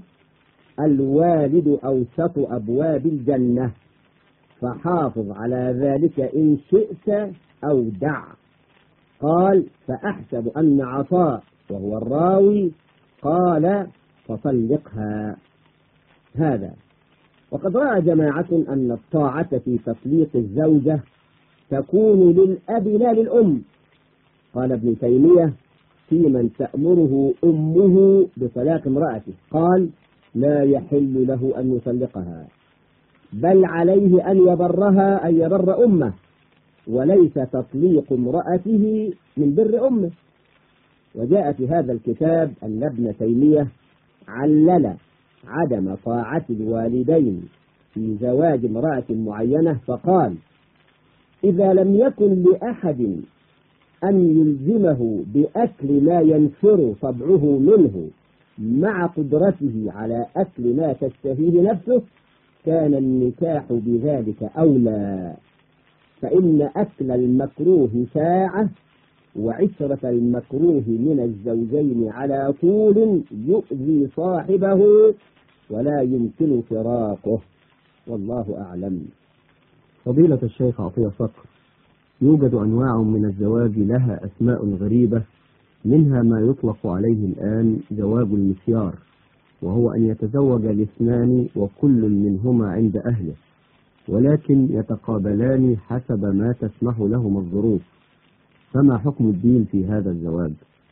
الوالد أوسط أبواب الجنة، فحافظ على ذلك إن شئت أو دع. قال: فأحسب أن عطاء وهو الراوي قال: فطلقها. هذا وقد رأى جماعة أن الطاعة في تطليق الزوجة تكون للأب لا للأم. قال ابن تيمية في من تأمره أمه بطلاق امرأته، قال: لا يحل له أن يطلقها، بل عليه أن يبرها، أن يبر أمه، وليس تطليق امرأته من بر أمه. وجاء في هذا الكتاب أن ابن تيمية علل عدم طاعة الوالدين في زواج امرأة معينة فقال: إذا لم يكن لأحد أن يلزمه بأكل ما ينفر طبعه منه مع قدرته على أكل ما تشتهيه نفسه، كان النكاح بذلك أولى، فإن أكل المكروه ساعة، وعشرة المكروه من الزوجين على طول يؤذي صاحبه ولا يمكن فراقه، والله أعلم. فضيلة الشيخ عطية صقر، يوجد أنواع من الزواج لها أسماء غريبة، منها ما يطلق عليه الآن زواج المسيار، وهو أن يتزوج الاثنان وكل منهما عند أهله، ولكن يتقابلان حسب ما تسمح لهما الظروف. فما حكم الدين في هذا الزواج؟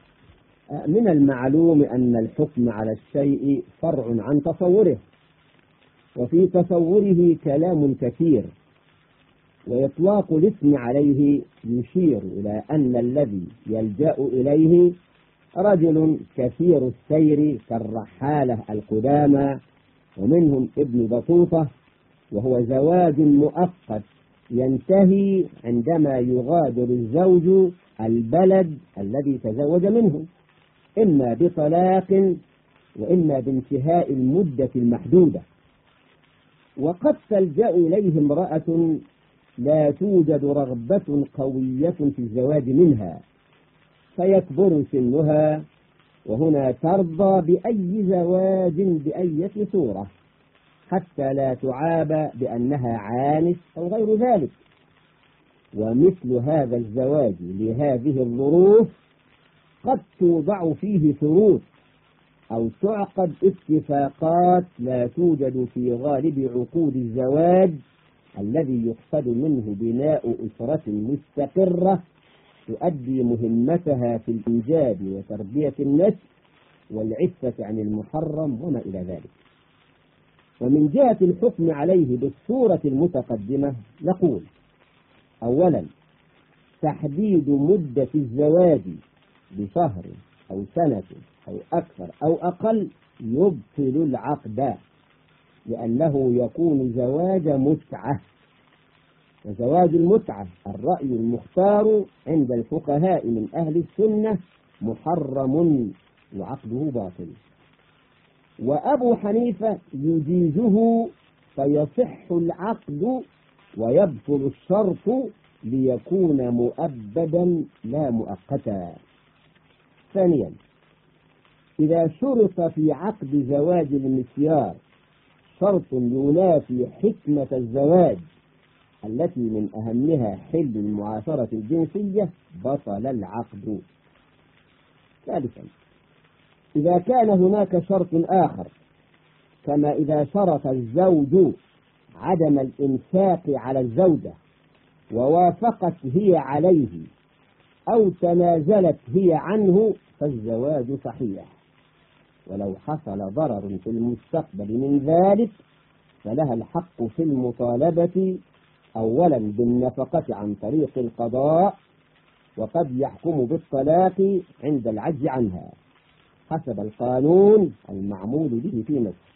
من المعلوم أن الحكم على الشيء فرع عن تصوره، وفي تصوره كلام كثير، وإطلاق الاسم عليه يشير إلى أن الذي يلجأ إليه رجل كثير السير كالرحالة القدامى، ومنهم ابن بطوطة، وهو زواج مؤقت ينتهي عندما يغادر الزوج البلد الذي تزوج منه، إما بطلاق وإما بانتهاء المدة المحدودة. وقد تلجأ إليه امرأة لا توجد رغبة قوية في الزواج منها، فيكبر سنها، وهنا ترضى بأي زواج بأية صورة حتى لا تعاب بأنها عانس أو غير ذلك. ومثل هذا الزواج لهذه الظروف قد توضع فيه شروط أو تعقد اتفاقات لا توجد في غالب عقود الزواج الذي يقصد منه بناء أسرة مستقرة تؤدي مهمتها في الإنجاب وتربية النسل والعفة عن المحرم وما إلى ذلك. ومن جهة الحكم عليه بالصورة المتقدمة نقول: أولا، تحديد مدة الزواج بشهر أو سنة أو أكثر أو أقل يبطل العقد، لأنه يكون زواج متعة، وزواج المتعة الرأي المختار عند الفقهاء من أهل السنة محرم وعقده باطل. وأبو حنيفة يجيزه فيصح العقد ويبطل الشرط ليكون مؤبدا لا مؤقتا. ثانيا، إذا شرط في عقد زواج المسيار شرط ينافي حكمة الزواج التي من أهمها حل المعاشرة الجنسية بطل العقد. ثالثا، إذا كان هناك شرط آخر، كما إذا شرط الزوج عدم الإنفاق على الزوجة ووافقت هي عليه أو تنازلت هي عنه، فالزواج صحيح، ولو حصل ضرر في المستقبل من ذلك فلها الحق في المطالبة أولا بالنفقة عن طريق القضاء، وقد يحكم بالطلاق عند العجز عنها حسب القانون المعمول به في مصر.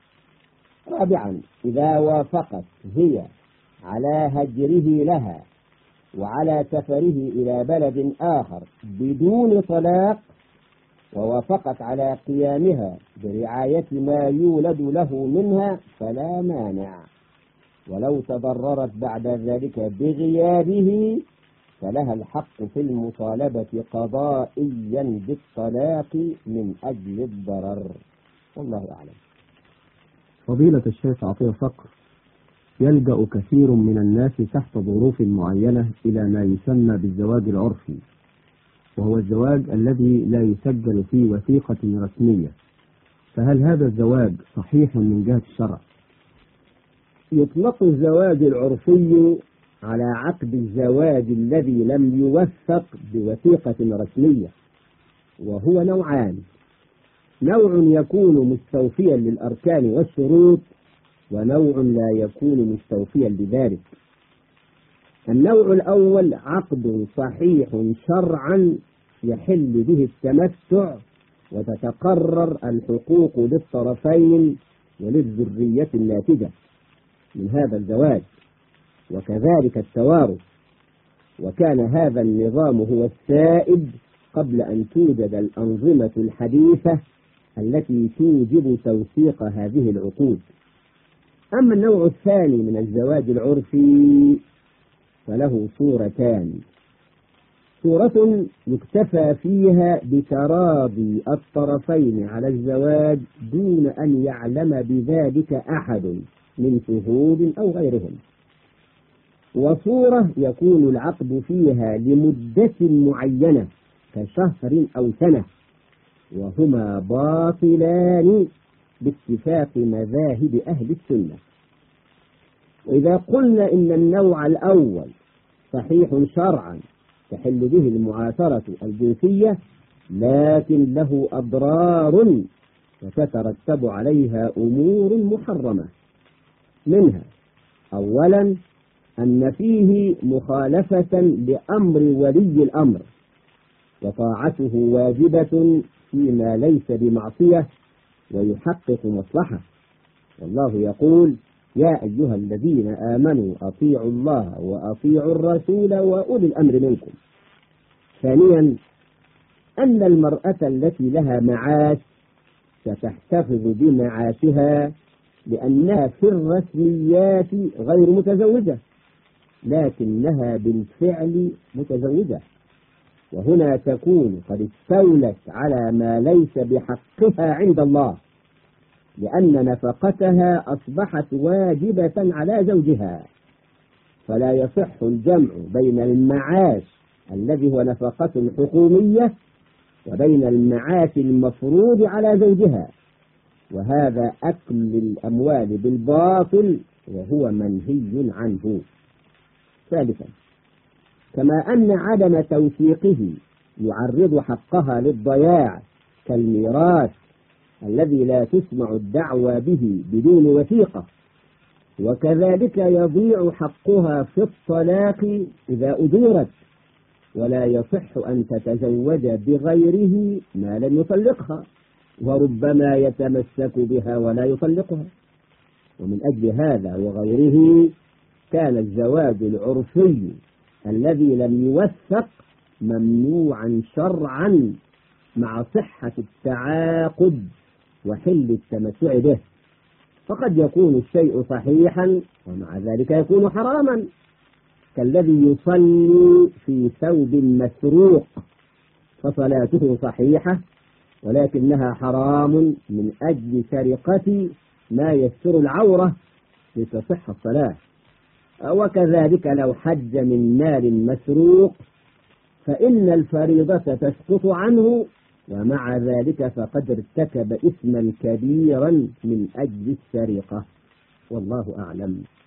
رابعا، إذا وافقت هي على هجره لها وعلى سفره إلى بلد آخر بدون طلاق، ووافقت على قيامها برعاية ما يولد له منها، فلا مانع، ولو تضررت بعد ذلك بغيابه فلها الحق في المطالبة قضائيا بالطلاق من أجل الضرر. والله أعلم. فضيلة الشيخ عطية صقر، يلجأ كثير من الناس تحت ظروف معينة إلى ما يسمى بالزواج العرفي، وهو الزواج الذي لا يسجل في وثيقة رسمية، فهل هذا الزواج صحيح من جهة الشرع؟ يطلق الزواج العرفي على عقد الزواج الذي لم يوثق بوثيقة رسمية، وهو نوعان: نوع يكون مستوفيا للأركان والشروط، ونوع لا يكون مستوفيا لذلك. النوع الأول عقد صحيح شرعا يحل به التمتع وتتقرر الحقوق للطرفين وللذرية الناتجة من هذا الزواج، وكذلك التوارث، وكان هذا النظام هو السائد قبل أن توجد الأنظمة الحديثة التي توجب توثيق هذه العقود. أما النوع الثاني من الزواج العرفي فله صورتان: صورة يكتفى فيها بتراضي الطرفين على الزواج دون أن يعلم بذلك أحد من شهود أو غيرهم، وصورة يكون العقد فيها لمدة معينة كشهر أو سنة، وهما باطلان باتفاق مذاهب أهل السنة. وإذا قلنا إن النوع الأول صحيح شرعا تحل به المعاشرة الجنسية، لكن له أضرار وتترتب عليها أمور محرمة، منها: أولا أن فيه مخالفة لأمر ولي الأمر، وطاعته واجبة فيما ليس بمعصية ويحقق مصلحة. والله يقول: يا أيها الذين آمنوا أطيعوا الله وأطيعوا الرسول وأولي الأمر منكم. ثانيا، أن المرأة التي لها معاش ستحتفظ بمعاشها لأنها في الرسميات غير متزوجة، لكنها بالفعل متزوجة، وهنا تكون قد استولت على ما ليس بحقها عند الله، لأن نفقتها أصبحت واجبة على زوجها، فلا يصح الجمع بين المعاش الذي هو نفقة حكومية وبين المعاش المفروض على زوجها، وهذا أكل الأموال بالباطل وهو منهي عنه. ثالثا، كما أن عدم توثيقه يعرض حقها للضياع كالميراث الذي لا تسمع الدعوى به بدون وثيقة، وكذلك يضيع حقها في الطلاق إذا أجورت، ولا يصح أن تتزوج بغيره ما لم يطلقها، وربما يتمسك بها ولا يطلقها. ومن أجل هذا وغيره كان الزواج العرفي الذي لم يوثق ممنوعا شرعا مع صحة التعاقد وحل التمتع به، فقد يكون الشيء صحيحا ومع ذلك يكون حراما، كالذي يصلي في ثوب مسروق فصلاته صحيحة ولكنها حرام من أجل سرقة ما يستر العورة لتصح الصلاة. وكذلك لو حج من مال مسروق فإن الفريضة تسقط عنه، ومع ذلك فقد ارتكب إثما كبيرا من أجل السرقة. والله أعلم.